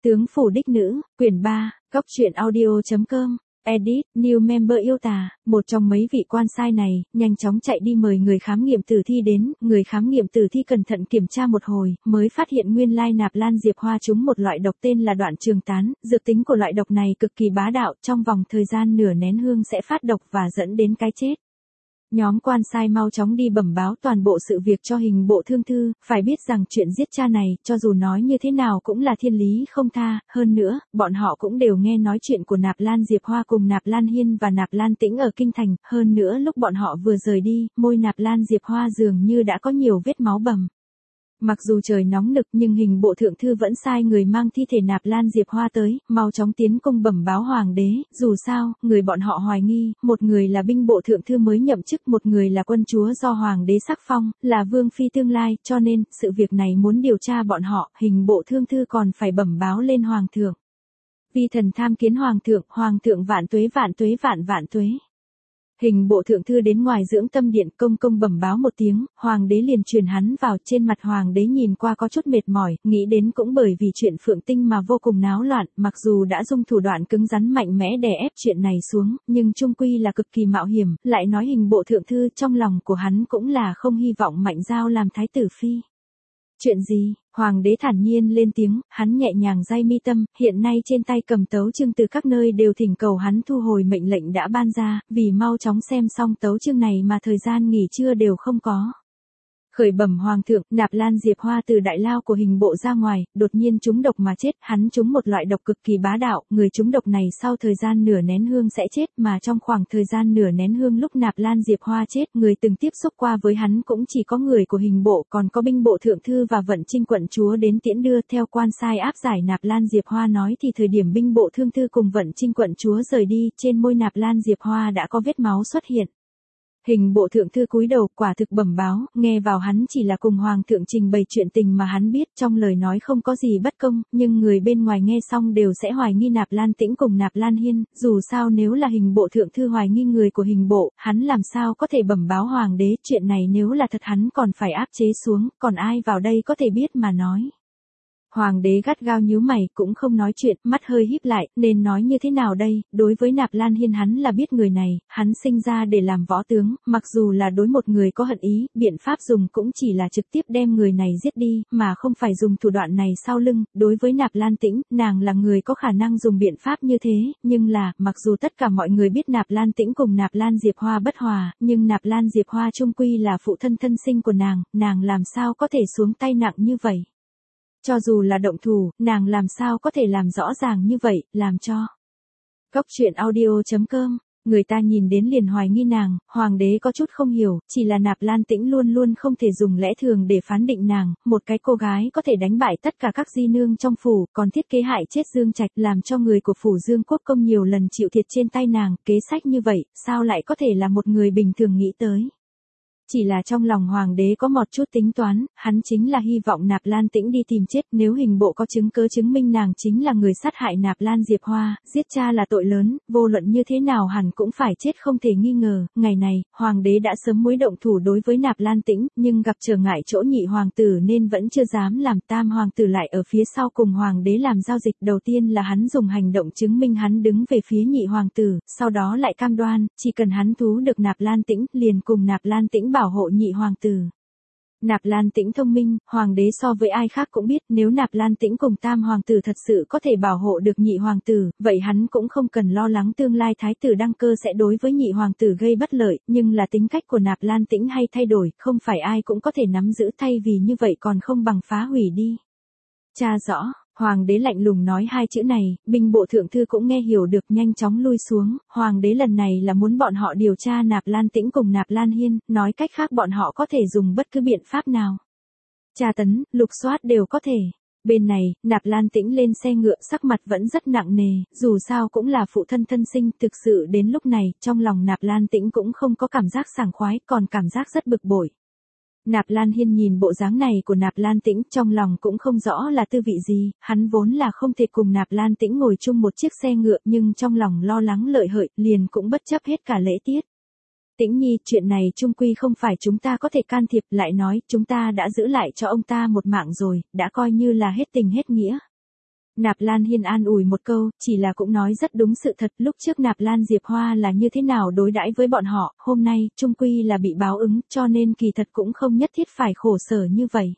Tướng phủ đích nữ, quyển 3, góc truyện audio.com, edit, new member yêu tà, một trong mấy vị quan sai này, nhanh chóng chạy đi mời người khám nghiệm tử thi đến, người khám nghiệm tử thi cẩn thận kiểm tra một hồi, mới phát hiện nguyên lai Nạp Lan Diệp Hoa trúng một loại độc tên là đoạn trường tán, dược tính của loại độc này cực kỳ bá đạo, trong vòng thời gian nửa nén hương sẽ phát độc và dẫn đến cái chết. Nhóm quan sai mau chóng đi bẩm báo toàn bộ sự việc cho hình bộ thương thư, phải biết rằng chuyện giết cha này, cho dù nói như thế nào cũng là thiên lý không tha, hơn nữa, bọn họ cũng đều nghe nói chuyện của Nạp Lan Diệp Hoa cùng Nạp Lan Hiên và Nạp Lan Tĩnh ở Kinh Thành, hơn nữa lúc bọn họ vừa rời đi, môi Nạp Lan Diệp Hoa dường như đã có nhiều vết máu bầm. Mặc dù trời nóng nực nhưng hình bộ thượng thư vẫn sai người mang thi thể Nạp Lan Diệp Hoa tới, mau chóng tiến cung bẩm báo hoàng đế, dù sao, người bọn họ hoài nghi, một người là binh bộ thượng thư mới nhậm chức, một người là quân chúa do hoàng đế sắc phong, là vương phi tương lai, cho nên, sự việc này muốn điều tra bọn họ, hình bộ thương thư còn phải bẩm báo lên hoàng thượng. Vi thần tham kiến hoàng thượng vạn tuế vạn tuế. Hình bộ thượng thư đến ngoài dưỡng tâm điện công bẩm báo một tiếng, hoàng đế liền truyền hắn vào, trên mặt hoàng đế nhìn qua có chút mệt mỏi, nghĩ đến cũng bởi vì chuyện Phượng Tinh mà vô cùng náo loạn, mặc dù đã dùng thủ đoạn cứng rắn mạnh mẽ đè ép chuyện này xuống, nhưng chung quy là cực kỳ mạo hiểm, lại nói hình bộ thượng thư trong lòng của hắn cũng là không hy vọng Mạnh Giao làm thái tử phi. Chuyện gì? Hoàng đế thản nhiên lên tiếng, hắn nhẹ nhàng day mi tâm, hiện nay trên tay cầm tấu chương từ các nơi đều thỉnh cầu hắn thu hồi mệnh lệnh đã ban ra, vì mau chóng xem xong tấu chương này mà thời gian nghỉ trưa đều không có. Khởi bẩm hoàng thượng, Nạp Lan Diệp Hoa từ đại lao của hình bộ ra ngoài, đột nhiên trúng độc mà chết, hắn trúng một loại độc cực kỳ bá đạo, người trúng độc này sau thời gian nửa nén hương sẽ chết, mà trong khoảng thời gian nửa nén hương lúc Nạp Lan Diệp Hoa chết, người từng tiếp xúc qua với hắn cũng chỉ có người của hình bộ, còn có binh bộ thượng thư và vận chinh quận chúa đến tiễn đưa, theo quan sai áp giải Nạp Lan Diệp Hoa nói thì thời điểm binh bộ thương thư cùng vận chinh quận chúa rời đi, trên môi Nạp Lan Diệp Hoa đã có vết máu xuất hiện. Hình bộ thượng thư cúi đầu, quả thực bẩm báo, nghe vào hắn chỉ là cùng hoàng thượng trình bày chuyện tình mà hắn biết, trong lời nói không có gì bất công, nhưng người bên ngoài nghe xong đều sẽ hoài nghi Nạp Lan Tĩnh cùng Nạp Lan Hiên, dù sao nếu là hình bộ thượng thư hoài nghi người của hình bộ, hắn làm sao có thể bẩm báo hoàng đế, chuyện này nếu là thật hắn còn phải áp chế xuống, còn ai vào đây có thể biết mà nói. Hoàng đế gắt gao nhíu mày, cũng không nói chuyện, mắt hơi híp lại, nên nói như thế nào đây, đối với Nạp Lan Hiên hắn là biết người này, hắn sinh ra để làm võ tướng, mặc dù là đối một người có hận ý, biện pháp dùng cũng chỉ là trực tiếp đem người này giết đi, mà không phải dùng thủ đoạn này sau lưng, đối với Nạp Lan Tĩnh, nàng là người có khả năng dùng biện pháp như thế, nhưng là, mặc dù tất cả mọi người biết Nạp Lan Tĩnh cùng Nạp Lan Diệp Hoa bất hòa, nhưng Nạp Lan Diệp Hoa chung quy là phụ thân thân sinh của nàng làm sao có thể xuống tay nặng như vậy. Cho dù là động thủ, nàng làm sao có thể làm rõ ràng như vậy, làm cho. Góc truyện audio.com, người ta nhìn đến liền hoài nghi nàng, hoàng đế có chút không hiểu, chỉ là Nạp Lan Tĩnh luôn luôn không thể dùng lẽ thường để phán định nàng, một cái cô gái có thể đánh bại tất cả các di nương trong phủ, còn thiết kế hại chết Dương Trạch, làm cho người của phủ Dương Quốc công nhiều lần chịu thiệt trên tay nàng, kế sách như vậy, sao lại có thể là một người bình thường nghĩ tới. Chỉ là trong lòng hoàng đế có một chút tính toán, hắn chính là hy vọng Nạp Lan Tĩnh đi tìm chết, nếu hình bộ có chứng cứ chứng minh nàng chính là người sát hại Nạp Lan Diệp Hoa, giết cha là tội lớn, vô luận như thế nào hẳn cũng phải chết không thể nghi ngờ. Ngày này, hoàng đế đã sớm muốn động thủ đối với Nạp Lan Tĩnh, nhưng gặp trở ngại chỗ nhị hoàng tử nên vẫn chưa dám làm, tam hoàng tử lại ở phía sau cùng hoàng đế làm giao dịch. Đầu tiên là hắn dùng hành động chứng minh hắn đứng về phía nhị hoàng tử, sau đó lại cam đoan, chỉ cần hắn thú được Nạp Lan Tĩnh, liền cùng Nạp Lan Tĩnh bảo hộ nhị hoàng tử. Nạp Lan Tĩnh thông minh, hoàng đế so với ai khác cũng biết, nếu Nạp Lan Tĩnh cùng tam hoàng tử thật sự có thể bảo hộ được nhị hoàng tử, vậy hắn cũng không cần lo lắng tương lai thái tử đăng cơ sẽ đối với nhị hoàng tử gây bất lợi, nhưng là tính cách của Nạp Lan Tĩnh hay thay đổi, không phải ai cũng có thể nắm giữ, thay vì như vậy còn không bằng phá hủy đi. Tra rõ. Hoàng đế lạnh lùng nói hai chữ này, binh bộ thượng thư cũng nghe hiểu được, nhanh chóng lui xuống, hoàng đế lần này là muốn bọn họ điều tra Nạp Lan Tĩnh cùng Nạp Lan Hiên, nói cách khác bọn họ có thể dùng bất cứ biện pháp nào. Tra tấn, lục soát đều có thể. Bên này, Nạp Lan Tĩnh lên xe ngựa, sắc mặt vẫn rất nặng nề, dù sao cũng là phụ thân thân sinh, thực sự đến lúc này, trong lòng Nạp Lan Tĩnh cũng không có cảm giác sảng khoái, còn cảm giác rất bực bội. Nạp Lan Hiên nhìn bộ dáng này của Nạp Lan Tĩnh, trong lòng cũng không rõ là tư vị gì, hắn vốn là không thể cùng Nạp Lan Tĩnh ngồi chung một chiếc xe ngựa, nhưng trong lòng lo lắng lợi hợi, liền cũng bất chấp hết cả lễ tiết. Tĩnh Nhi, chuyện này chung quy không phải chúng ta có thể can thiệp, lại nói, chúng ta đã giữ lại cho ông ta một mạng rồi, đã coi như là hết tình hết nghĩa. Nạp Lan Hiên an ủi một câu, chỉ là cũng nói rất đúng sự thật, lúc trước Nạp Lan Diệp Hoa là như thế nào đối đãi với bọn họ, hôm nay, chung quy là bị báo ứng, cho nên kỳ thật cũng không nhất thiết phải khổ sở như vậy.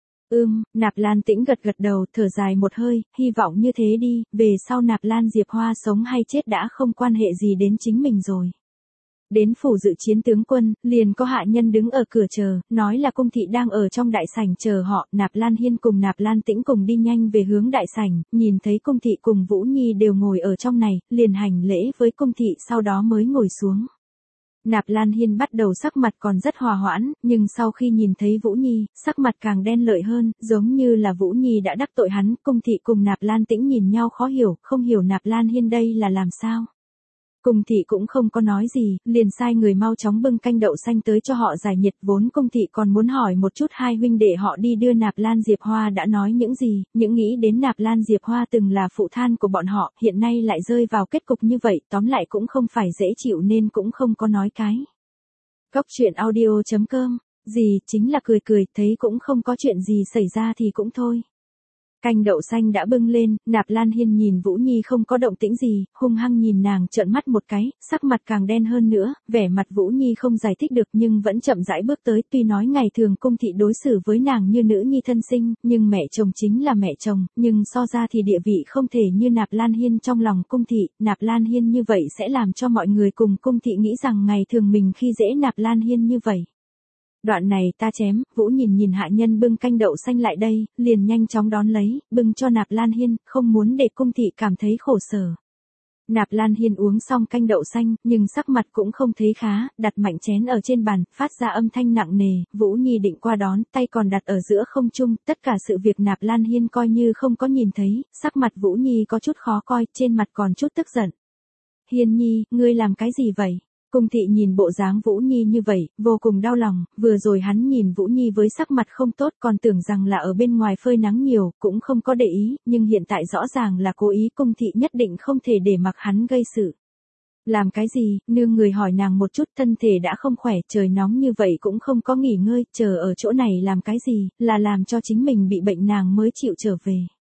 Nạp Lan Tĩnh gật gật đầu, thở dài một hơi, hy vọng như thế đi, về sau Nạp Lan Diệp Hoa sống hay chết đã không quan hệ gì đến chính mình rồi. Đến phủ dự chiến tướng quân, liền có hạ nhân đứng ở cửa chờ, nói là cung thị đang ở trong đại sảnh chờ họ, Nạp Lan Hiên cùng Nạp Lan Tĩnh cùng đi nhanh về hướng đại sảnh, nhìn thấy cung thị cùng Vũ Nhi đều ngồi ở trong này, liền hành lễ với cung thị sau đó mới ngồi xuống. Nạp Lan Hiên bắt đầu sắc mặt còn rất hòa hoãn, nhưng sau khi nhìn thấy Vũ Nhi, sắc mặt càng đen lợi hơn, giống như là Vũ Nhi đã đắc tội hắn, cung thị cùng Nạp Lan Tĩnh nhìn nhau khó hiểu, không hiểu Nạp Lan Hiên đây là làm sao. Cung thị cũng không có nói gì, liền sai người mau chóng bưng canh đậu xanh tới cho họ giải nhiệt, vốn cung thị còn muốn hỏi một chút hai huynh đệ họ đi đưa Nạp Lan Diệp Hoa đã nói những gì, những nghĩ đến Nạp Lan Diệp Hoa từng là phụ than của bọn họ, hiện nay lại rơi vào kết cục như vậy, tóm lại cũng không phải dễ chịu nên cũng không có nói cái. Góc truyện audio.com, gì chính là cười cười, thấy cũng không có chuyện gì xảy ra thì cũng thôi. Canh đậu xanh đã bưng lên, Nạp Lan Hiên nhìn Vũ Nhi không có động tĩnh gì, hung hăng nhìn nàng trợn mắt một cái, sắc mặt càng đen hơn nữa, vẻ mặt Vũ Nhi không giải thích được nhưng vẫn chậm rãi bước tới, tuy nói ngày thường cung thị đối xử với nàng như nữ nhi thân sinh, nhưng mẹ chồng chính là mẹ chồng, nhưng so ra thì địa vị không thể như Nạp Lan Hiên trong lòng cung thị, Nạp Lan Hiên như vậy sẽ làm cho mọi người cùng cung thị nghĩ rằng ngày thường mình khi dễ Nạp Lan Hiên như vậy. Đoạn này ta chém, Vũ nhìn hạ nhân bưng canh đậu xanh lại đây, liền nhanh chóng đón lấy, bưng cho Nạp Lan Hiên, không muốn để cung thị cảm thấy khổ sở. Nạp Lan Hiên uống xong canh đậu xanh, nhưng sắc mặt cũng không thấy khá, đặt mạnh chén ở trên bàn, phát ra âm thanh nặng nề, Vũ Nhi định qua đón, tay còn đặt ở giữa không trung, tất cả sự việc Nạp Lan Hiên coi như không có nhìn thấy, sắc mặt Vũ Nhi có chút khó coi, trên mặt còn chút tức giận. Hiên Nhi, ngươi làm cái gì vậy? Cung thị nhìn bộ dáng Vũ Nhi như vậy, vô cùng đau lòng, vừa rồi hắn nhìn Vũ Nhi với sắc mặt không tốt còn tưởng rằng là ở bên ngoài phơi nắng nhiều, cũng không có để ý, nhưng hiện tại rõ ràng là cố ý, cung thị nhất định không thể để mặc hắn gây sự. Làm cái gì, nương người hỏi nàng một chút, thân thể đã không khỏe, trời nóng như vậy cũng không có nghỉ ngơi, chờ ở chỗ này làm cái gì, là làm cho chính mình bị bệnh nàng mới chịu trở về.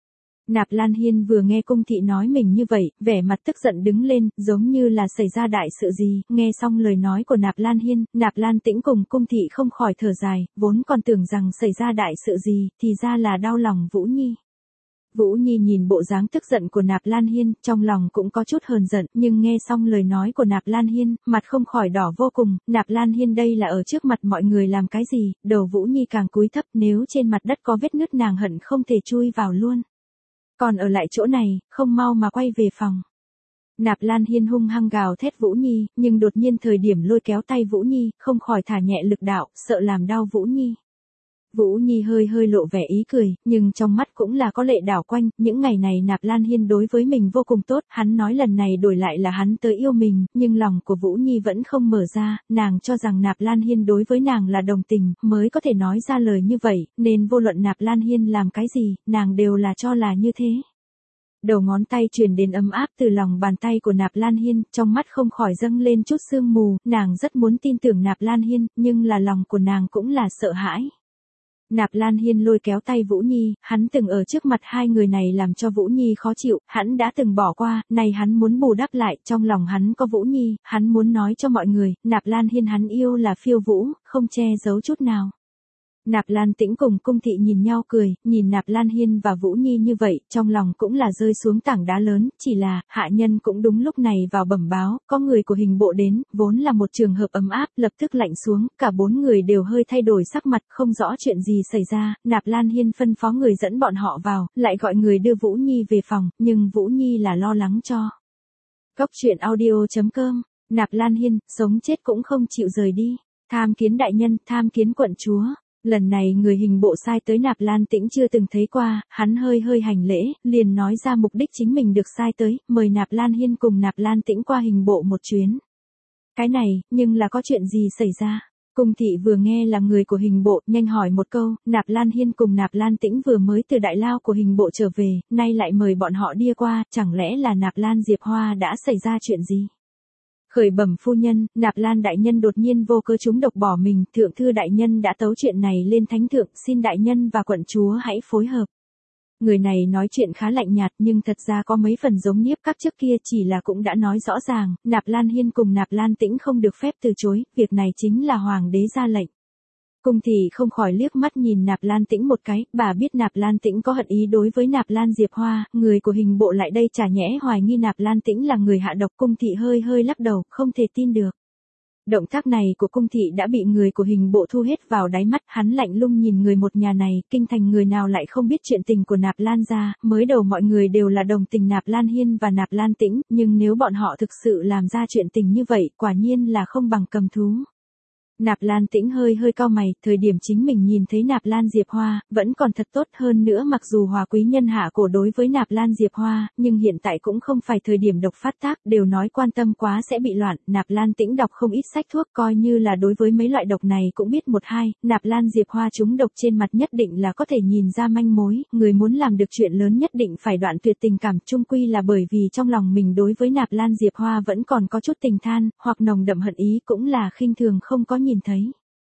Nạp Lan Hiên vừa nghe cung thị nói mình như vậy, vẻ mặt tức giận đứng lên, giống như là xảy ra đại sự gì, nghe xong lời nói của Nạp Lan Hiên, Nạp Lan Tĩnh cùng cung thị không khỏi thở dài, vốn còn tưởng rằng xảy ra đại sự gì, thì ra là đau lòng Vũ Nhi. Vũ Nhi nhìn bộ dáng tức giận của Nạp Lan Hiên, trong lòng cũng có chút hờn giận, nhưng nghe xong lời nói của Nạp Lan Hiên, mặt không khỏi đỏ vô cùng, Nạp Lan Hiên đây là ở trước mặt mọi người làm cái gì, đầu Vũ Nhi càng cúi thấp, nếu trên mặt đất có vết nứt nàng hận không thể chui vào luôn. Còn ở lại chỗ này, không mau mà quay về phòng. Nạp Lan Hiên hung hăng gào thét Vũ Nhi, nhưng đột nhiên thời điểm lôi kéo tay Vũ Nhi, không khỏi thả nhẹ lực đạo, sợ làm đau Vũ Nhi. Vũ Nhi hơi hơi lộ vẻ ý cười, nhưng trong mắt cũng là có lệ đảo quanh, những ngày này Nạp Lan Hiên đối với mình vô cùng tốt, hắn nói lần này đổi lại là hắn tới yêu mình, nhưng lòng của Vũ Nhi vẫn không mở ra, nàng cho rằng Nạp Lan Hiên đối với nàng là đồng tình, mới có thể nói ra lời như vậy, nên vô luận Nạp Lan Hiên làm cái gì, nàng đều là cho là như thế. Đầu ngón tay truyền đến ấm áp từ lòng bàn tay của Nạp Lan Hiên, trong mắt không khỏi dâng lên chút sương mù, nàng rất muốn tin tưởng Nạp Lan Hiên, nhưng là lòng của nàng cũng là sợ hãi. Nạp Lan Hiên lôi kéo tay Vũ Nhi, hắn từng ở trước mặt hai người này làm cho Vũ Nhi khó chịu, hắn đã từng bỏ qua, này hắn muốn bù đắp lại, trong lòng hắn có Vũ Nhi, hắn muốn nói cho mọi người, Nạp Lan Hiên hắn yêu là phiêu vũ, không che giấu chút nào. Nạp Lan Tĩnh cùng cung thị nhìn nhau cười, nhìn Nạp Lan Hiên và Vũ Nhi như vậy, trong lòng cũng là rơi xuống tảng đá lớn, chỉ là, hạ nhân cũng đúng lúc này vào bẩm báo, có người của hình bộ đến, vốn là một trường hợp ấm áp, lập tức lạnh xuống, cả bốn người đều hơi thay đổi sắc mặt, không rõ chuyện gì xảy ra, Nạp Lan Hiên phân phó người dẫn bọn họ vào, lại gọi người đưa Vũ Nhi về phòng, nhưng Vũ Nhi là lo lắng cho. Góc truyện audio.com, Nạp Lan Hiên, sống chết cũng không chịu rời đi, tham kiến đại nhân, tham kiến quận chúa. Lần này người hình bộ sai tới Nạp Lan Tĩnh chưa từng thấy qua, hắn hơi hơi hành lễ, liền nói ra mục đích chính mình được sai tới, mời Nạp Lan Hiên cùng Nạp Lan Tĩnh qua hình bộ một chuyến. Cái này, nhưng là có chuyện gì xảy ra? Cung thị vừa nghe là người của hình bộ, nhanh hỏi một câu, Nạp Lan Hiên cùng Nạp Lan Tĩnh vừa mới từ đại lao của hình bộ trở về, nay lại mời bọn họ đi qua, chẳng lẽ là Nạp Lan Diệp Hoa đã xảy ra chuyện gì? Khởi bẩm phu nhân, Nạp Lan đại nhân đột nhiên vô cớ trúng độc bỏ mình, thượng thư đại nhân đã tấu chuyện này lên thánh thượng, xin đại nhân và quận chúa hãy phối hợp. Người này nói chuyện khá lạnh nhạt nhưng thật ra có mấy phần giống Niếp Các trước kia, chỉ là cũng đã nói rõ ràng, Nạp Lan Hiên cùng Nạp Lan Tĩnh không được phép từ chối, việc này chính là hoàng đế ra lệnh. Cung thị không khỏi liếc mắt nhìn Nạp Lan Tĩnh một cái, bà biết Nạp Lan Tĩnh có hận ý đối với Nạp Lan Diệp Hoa, người của hình bộ lại đây chả nhẽ hoài nghi Nạp Lan Tĩnh là người hạ độc. Cung thị hơi hơi lắc đầu, không thể tin được. Động tác này của cung thị đã bị người của hình bộ thu hết vào đáy mắt, hắn lạnh lùng nhìn người một nhà này, kinh thành người nào lại không biết chuyện tình của Nạp Lan gia, mới đầu mọi người đều là đồng tình Nạp Lan Hiên và Nạp Lan Tĩnh, nhưng nếu bọn họ thực sự làm ra chuyện tình như vậy, quả nhiên là không bằng cầm thú. Nạp Lan Tĩnh hơi hơi cau mày, thời điểm chính mình nhìn thấy Nạp Lan Diệp Hoa, vẫn còn thật tốt, hơn nữa mặc dù Hòa quý nhân hạ cổ đối với Nạp Lan Diệp Hoa, nhưng hiện tại cũng không phải thời điểm độc phát tác, đều nói quan tâm quá sẽ bị loạn. Nạp Lan Tĩnh đọc không ít sách thuốc, coi như là đối với mấy loại độc này cũng biết một hai. Nạp Lan Diệp Hoa trúng độc trên mặt nhất định là có thể nhìn ra manh mối, người muốn làm được chuyện lớn nhất định phải đoạn tuyệt tình cảm, chung quy là bởi vì trong lòng mình đối với Nạp Lan Diệp Hoa vẫn còn có chút tình than, hoặc nồng đậm hận ý, cũng là khinh thường không có nhìn thấy.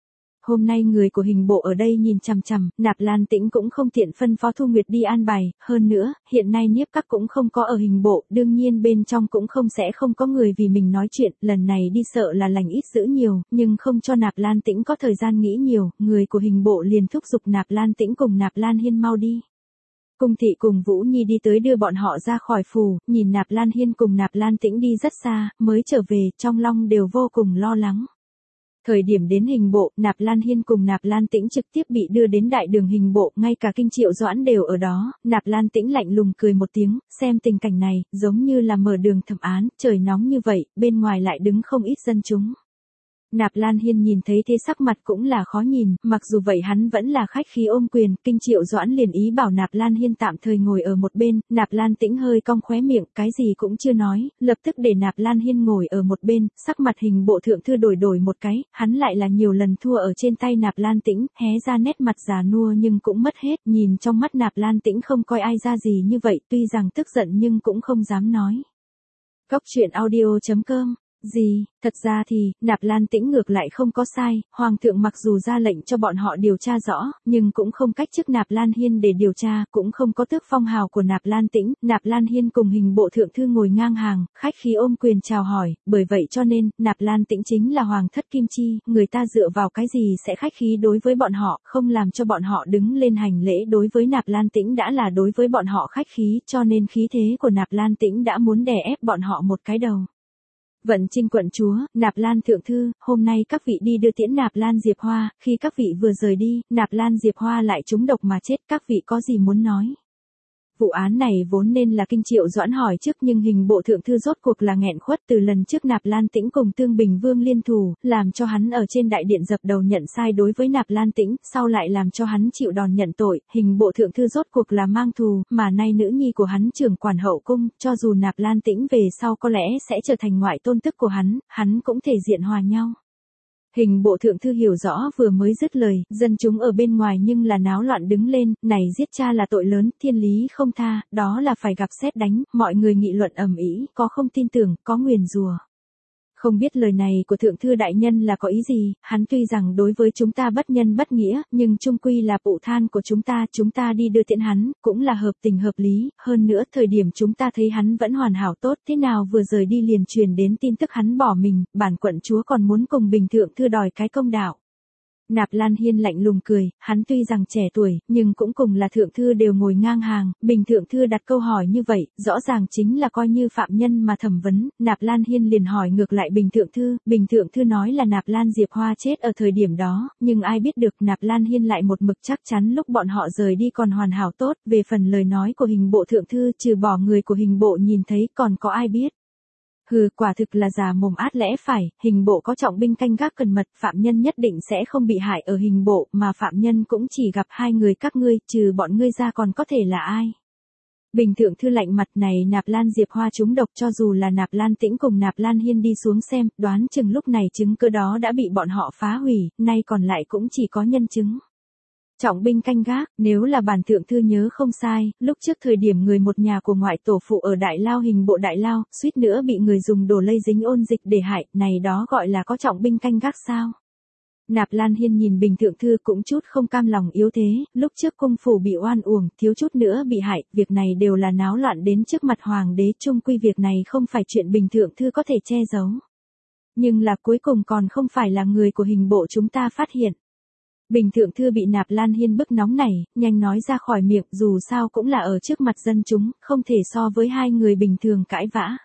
Hôm nay người của hình bộ ở đây nhìn chằm chằm, Nạp Lan Tĩnh cũng không tiện phân phó Thu Nguyệt đi an bài, hơn nữa, hiện nay Niếp Các cũng không có ở hình bộ, đương nhiên bên trong cũng không có người vì mình nói chuyện, lần này đi sợ là lành ít dữ nhiều, nhưng không cho Nạp Lan Tĩnh có thời gian nghĩ nhiều, người của hình bộ liền thúc giục Nạp Lan Tĩnh cùng Nạp Lan Hiên mau đi. Cung thị cùng Vũ Nhi đi tới đưa bọn họ ra khỏi phủ, nhìn Nạp Lan Hiên cùng Nạp Lan Tĩnh đi rất xa, mới trở về, trong lòng đều vô cùng lo lắng. Thời điểm đến hình bộ, Nạp Lan Hiên cùng Nạp Lan Tĩnh trực tiếp bị đưa đến đại đường hình bộ, ngay cả Kinh Triệu Doãn đều ở đó. Nạp Lan Tĩnh lạnh lùng cười một tiếng, xem tình cảnh này, giống như là mở đường thẩm án, trời nóng như vậy, bên ngoài lại đứng không ít dân chúng. Nạp Lan Hiên nhìn thấy thế sắc mặt cũng là khó nhìn, mặc dù vậy hắn vẫn là khách khí ôm quyền. Kinh Triệu Doãn liền ý bảo Nạp Lan Hiên tạm thời ngồi ở một bên, Nạp Lan Tĩnh hơi cong khóe miệng, cái gì cũng chưa nói, lập tức để Nạp Lan Hiên ngồi ở một bên. Sắc mặt hình bộ thượng thư đổi một cái, hắn lại là nhiều lần thua ở trên tay Nạp Lan Tĩnh, hé ra nét mặt già nua nhưng cũng mất hết, nhìn trong mắt Nạp Lan Tĩnh không coi ai ra gì như vậy, tuy rằng tức giận nhưng cũng không dám nói. Góc truyện audio.com Gì, thật ra thì, Nạp Lan Tĩnh ngược lại không có sai, Hoàng thượng mặc dù ra lệnh cho bọn họ điều tra rõ, nhưng cũng không cách chức Nạp Lan Hiên để điều tra, cũng không có tước phong hào của Nạp Lan Tĩnh. Nạp Lan Hiên cùng hình bộ thượng thư ngồi ngang hàng, khách khí ôm quyền chào hỏi, bởi vậy cho nên, Nạp Lan Tĩnh chính là Hoàng thất Kim Chi, người ta dựa vào cái gì sẽ khách khí đối với bọn họ, không làm cho bọn họ đứng lên hành lễ đối với Nạp Lan Tĩnh đã là đối với bọn họ khách khí, cho nên khí thế của Nạp Lan Tĩnh đã muốn đè ép bọn họ một cái đầu. Vận Trinh quận chúa, Nạp Lan thượng thư, hôm nay các vị đi đưa tiễn Nạp Lan Diệp Hoa, khi các vị vừa rời đi, Nạp Lan Diệp Hoa lại trúng độc mà chết, các vị có gì muốn nói? Vụ án này vốn nên là Kinh Triệu Doãn hỏi trước, nhưng hình bộ thượng thư rốt cuộc là nghẹn khuất, từ lần trước Nạp Lan Tĩnh cùng Tương Bình Vương liên thủ, làm cho hắn ở trên đại điện dập đầu nhận sai đối với Nạp Lan Tĩnh, sau lại làm cho hắn chịu đòn nhận tội, hình bộ thượng thư rốt cuộc là mang thù, mà nay nữ nhi của hắn trưởng quản hậu cung, cho dù Nạp Lan Tĩnh về sau có lẽ sẽ trở thành ngoại tôn tức của hắn cũng thể diện hòa nhau. Hình bộ thượng thư hiểu rõ vừa mới dứt lời, dân chúng ở bên ngoài nhưng là náo loạn đứng lên, này giết cha là tội lớn, thiên lý không tha, đó là phải gặp sét đánh, mọi người nghị luận ầm ĩ, có không tin tưởng, có nguyền rủa. Không biết lời này của thượng thư đại nhân là có ý gì, hắn tuy rằng đối với chúng ta bất nhân bất nghĩa, nhưng chung quy là phụ than của chúng ta đi đưa tiễn hắn, cũng là hợp tình hợp lý, hơn nữa thời điểm chúng ta thấy hắn vẫn hoàn hảo tốt, thế nào vừa rời đi liền truyền đến tin tức hắn bỏ mình, bản quận chúa còn muốn cùng Bình thượng thư đòi cái công đạo. Nạp Lan Hiên lạnh lùng cười, hắn tuy rằng trẻ tuổi, nhưng cũng cùng là thượng thư đều ngồi ngang hàng, Bình thượng thư đặt câu hỏi như vậy, rõ ràng chính là coi như phạm nhân mà thẩm vấn. Nạp Lan Hiên liền hỏi ngược lại Bình thượng thư nói là Nạp Lan Diệp Hoa chết ở thời điểm đó, nhưng ai biết được Nạp Lan Hiên lại một mực chắc chắn lúc bọn họ rời đi còn hoàn hảo tốt, về phần lời nói của hình bộ thượng thư trừ bỏ người của hình bộ nhìn thấy còn có ai biết. Hừ, quả thực là già mồm át lẽ phải, hình bộ có trọng binh canh gác cẩn mật, phạm nhân nhất định sẽ không bị hại ở hình bộ, mà phạm nhân cũng chỉ gặp hai người các ngươi, trừ bọn ngươi ra còn có thể là ai. Bình thượng thư lạnh mặt, này Nạp Lan Diệp Hoa trúng độc, cho dù là Nạp Lan Tĩnh cùng Nạp Lan Hiên đi xuống xem, đoán chừng lúc này chứng cứ đó đã bị bọn họ phá hủy, nay còn lại cũng chỉ có nhân chứng. Trọng binh canh gác, nếu là bản thượng thư nhớ không sai, lúc trước thời điểm người một nhà của ngoại tổ phụ ở Đại Lao hình bộ Đại Lao, suýt nữa bị người dùng đồ lây dính ôn dịch để hại, này đó gọi là có trọng binh canh gác sao? Nạp Lan Hiên nhìn Bình Thượng Thư cũng chút không cam lòng yếu thế, lúc trước cung phủ bị oan uổng, thiếu chút nữa bị hại, việc này đều là náo loạn đến trước mặt hoàng đế, chung quy việc này không phải chuyện Bình Thượng Thư có thể che giấu. Nhưng là cuối cùng còn không phải là người của hình bộ chúng ta phát hiện. Bình Thượng Thư bị Nạp Lan Hiên bức nóng này, nhanh nói ra khỏi miệng, dù sao cũng là ở trước mặt dân chúng, không thể so với hai người bình thường cãi vã.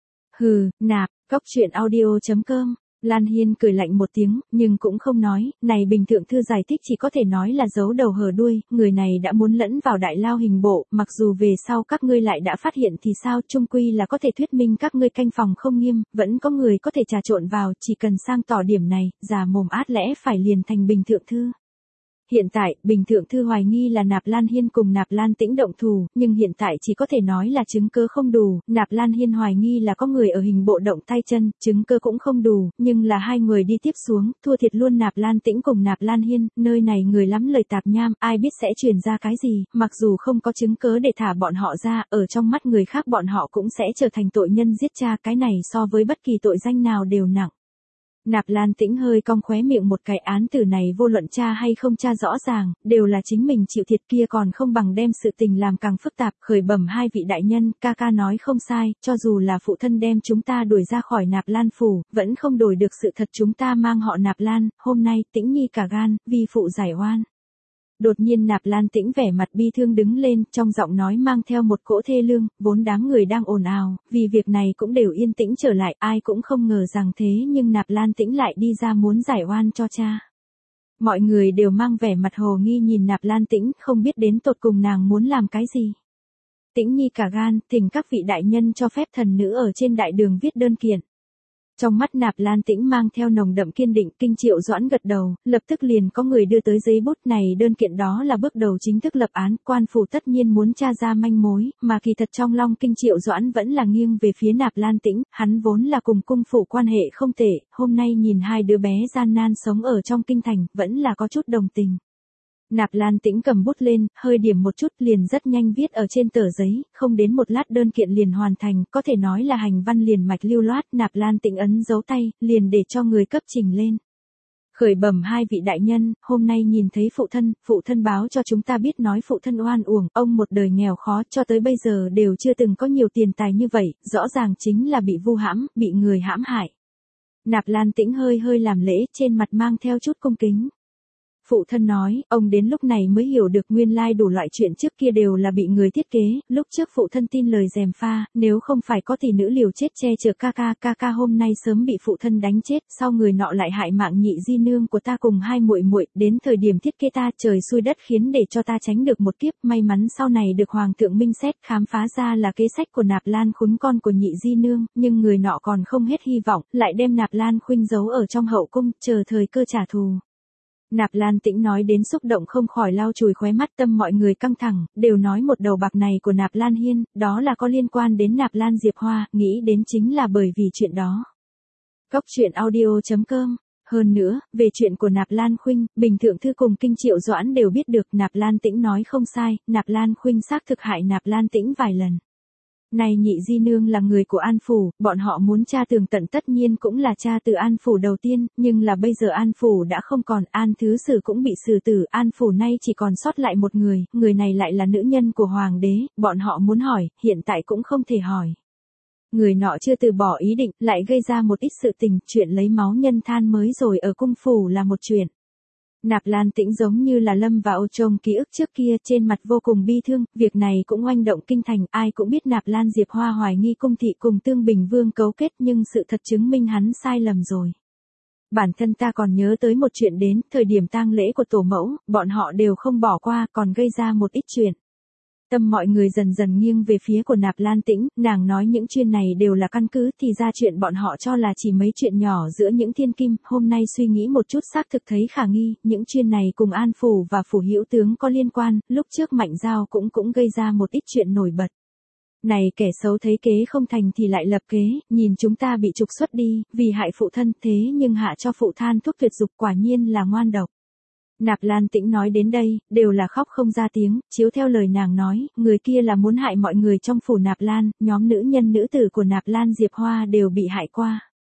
Hừ, Nạp, Cốc Truyện Audio.com. Lan Hiên cười lạnh một tiếng, nhưng cũng không nói, này Bình Thượng Thư giải thích chỉ có thể nói là giấu đầu hở đuôi, người này đã muốn lẫn vào đại lao hình bộ, mặc dù về sau các ngươi lại đã phát hiện thì sao, chung quy là có thể thuyết minh các ngươi canh phòng không nghiêm, vẫn có người có thể trà trộn vào, chỉ cần sang tỏ điểm này, già mồm át lẽ phải liền thành Bình Thượng Thư. Hiện tại, Bình Thượng Thư hoài nghi là Nạp Lan Hiên cùng Nạp Lan Tĩnh động thủ, nhưng hiện tại chỉ có thể nói là chứng cứ không đủ, Nạp Lan Hiên hoài nghi là có người ở hình bộ động tay chân, chứng cứ cũng không đủ, nhưng là hai người đi tiếp xuống, thua thiệt luôn Nạp Lan Tĩnh cùng Nạp Lan Hiên, nơi này người lắm lời tạp nham, ai biết sẽ truyền ra cái gì, mặc dù không có chứng cứ để thả bọn họ ra, ở trong mắt người khác bọn họ cũng sẽ trở thành tội nhân giết cha, cái này so với bất kỳ tội danh nào đều nặng. Nạp Lan Tĩnh hơi cong khóe miệng một cái, án tử này vô luận cha hay không cha rõ ràng, đều là chính mình chịu thiệt, kia còn không bằng đem sự tình làm càng phức tạp, khởi bẩm hai vị đại nhân, ca ca nói không sai, cho dù là phụ thân đem chúng ta đuổi ra khỏi Nạp Lan phủ, vẫn không đổi được sự thật chúng ta mang họ Nạp Lan, hôm nay Tĩnh nhi cả gan, vì phụ giải oan. Đột nhiên Nạp Lan Tĩnh vẻ mặt bi thương đứng lên, trong giọng nói mang theo một cỗ thê lương, vốn đám người đang ồn ào, vì việc này cũng đều yên tĩnh trở lại, ai cũng không ngờ rằng thế nhưng Nạp Lan Tĩnh lại đi ra muốn giải oan cho cha. Mọi người đều mang vẻ mặt hồ nghi nhìn Nạp Lan Tĩnh, không biết đến tột cùng nàng muốn làm cái gì. Tĩnh nhi cả gan, thỉnh các vị đại nhân cho phép thần nữ ở trên đại đường viết đơn kiện. Trong mắt Nạp Lan Tĩnh mang theo nồng đậm kiên định, Kinh Triệu Doãn gật đầu, lập tức liền có người đưa tới giấy bút này, đơn kiện đó là bước đầu chính thức lập án, quan phủ tất nhiên muốn tra ra manh mối, mà kỳ thật trong lòng Kinh Triệu Doãn vẫn là nghiêng về phía Nạp Lan Tĩnh, hắn vốn là cùng cung phủ quan hệ không tệ, hôm nay nhìn hai đứa bé gian nan sống ở trong kinh thành, vẫn là có chút đồng tình. Nạp Lan Tĩnh cầm bút lên, hơi điểm một chút liền rất nhanh viết ở trên tờ giấy, không đến một lát đơn kiện liền hoàn thành, có thể nói là hành văn liền mạch lưu loát, Nạp Lan Tĩnh ấn dấu tay, liền để cho người cấp trình lên. Khởi bẩm hai vị đại nhân, hôm nay nhìn thấy phụ thân báo cho chúng ta biết nói phụ thân oan uổng, ông một đời nghèo khó cho tới bây giờ đều chưa từng có nhiều tiền tài như vậy, rõ ràng chính là bị vu hãm, bị người hãm hại. Nạp Lan Tĩnh hơi hơi làm lễ, trên mặt mang theo chút cung kính. Phụ thân nói, ông đến lúc này mới hiểu được nguyên lai đủ loại chuyện trước kia đều là bị người thiết kế, lúc trước phụ thân tin lời gièm pha, nếu không phải có tỷ nữ liều chết che chở ca ca hôm nay sớm bị phụ thân đánh chết, sau người nọ lại hại mạng nhị di nương của ta cùng hai muội muội, đến thời điểm thiết kế ta trời xui đất khiến để cho ta tránh được một kiếp, may mắn sau này được hoàng thượng minh xét khám phá ra là kế sách của Nạp Lan Khuynh con của nhị di nương, nhưng người nọ còn không hết hy vọng, lại đem Nạp Lan Khuynh giấu ở trong hậu cung, chờ thời cơ trả thù. Nạp Lan Tĩnh nói đến xúc động không khỏi lau chùi khóe mắt, tâm mọi người căng thẳng, đều nói một đầu bạc này của Nạp Lan Hiên, đó là có liên quan đến Nạp Lan Diệp Hoa, nghĩ đến chính là bởi vì chuyện đó. Cốc Truyện Audio.com. Hơn nữa, về chuyện của Nạp Lan Khuynh, Bình Thượng Thư cùng Kinh Triệu Doãn đều biết được, Nạp Lan Tĩnh nói không sai, Nạp Lan Khuynh xác thực hại Nạp Lan Tĩnh vài lần. Này nhị di nương là người của An Phủ, bọn họ muốn tra tường tận tất nhiên cũng là tra từ An Phủ đầu tiên, nhưng là bây giờ An Phủ đã không còn, An Thứ Sử cũng bị xử tử, An Phủ nay chỉ còn sót lại một người này lại là nữ nhân của Hoàng đế, bọn họ muốn hỏi, hiện tại cũng không thể hỏi. Người nọ chưa từ bỏ ý định, lại gây ra một ít sự tình, chuyện lấy máu nhân than mới rồi ở cung phủ là một chuyện. Nạp Lan Tĩnh giống như là lâm vào trong ký ức trước kia, trên mặt vô cùng bi thương, việc này cũng oanh động kinh thành, ai cũng biết Nạp Lan Diệp Hoa hoài nghi cung thị cùng Tương Bình Vương cấu kết, nhưng sự thật chứng minh hắn sai lầm rồi. Bản thân ta còn nhớ tới một chuyện đến, thời điểm tang lễ của tổ mẫu, bọn họ đều không bỏ qua, còn gây ra một ít chuyện. Tâm mọi người dần dần nghiêng về phía của Nạp Lan Tĩnh, nàng nói những chuyện này đều là căn cứ, thì ra chuyện bọn họ cho là chỉ mấy chuyện nhỏ giữa những thiên kim, hôm nay suy nghĩ một chút xác thực thấy khả nghi, những chuyện này cùng An Phủ và Phủ Hữu Tướng có liên quan, lúc trước Mạnh Giao cũng gây ra một ít chuyện nổi bật. Này kẻ xấu thấy kế không thành thì lại lập kế, nhìn chúng ta bị trục xuất đi, vì hại phụ thân thế nhưng hạ cho phụ than thuốc tuyệt dục, quả nhiên là ngoan độc. Nạp Lan Tĩnh nói đến đây, đều là khóc không ra tiếng, chiếu theo lời nàng nói, người kia là muốn hại mọi người trong phủ Nạp Lan, nhóm nữ nhân nữ tử của Nạp Lan Diệp Hoa đều bị hại qua.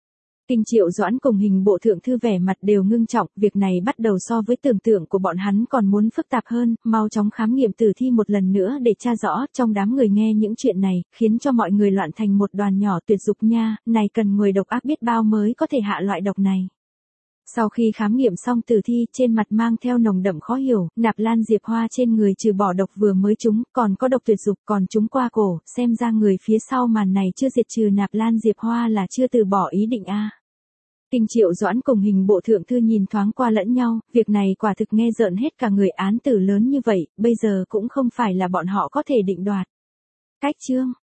Kinh Triệu Doãn cùng Hình Bộ thượng thư vẻ mặt đều ngưng trọng, việc này bắt đầu so với tưởng tượng của bọn hắn còn muốn phức tạp hơn, mau chóng khám nghiệm tử thi một lần nữa để tra rõ, trong đám người nghe những chuyện này, khiến cho mọi người loạn thành một đoàn nhỏ tuyệt dục nha, này cần người độc ác biết bao mới có thể hạ loại độc này. Sau khi khám nghiệm xong tử thi, trên mặt mang theo nồng đậm khó hiểu, Nạp Lan Diệp Hoa trên người trừ bỏ độc vừa mới trúng, còn có độc tuyệt dục còn trúng qua cổ, xem ra người phía sau màn này chưa diệt trừ Nạp Lan Diệp Hoa là chưa từ bỏ ý định a. Kinh Triệu Doãn cùng Hình Bộ thượng thư nhìn thoáng qua lẫn nhau, việc này quả thực nghe rợn hết cả người, án tử lớn như vậy, bây giờ cũng không phải là bọn họ có thể định đoạt. Cách chương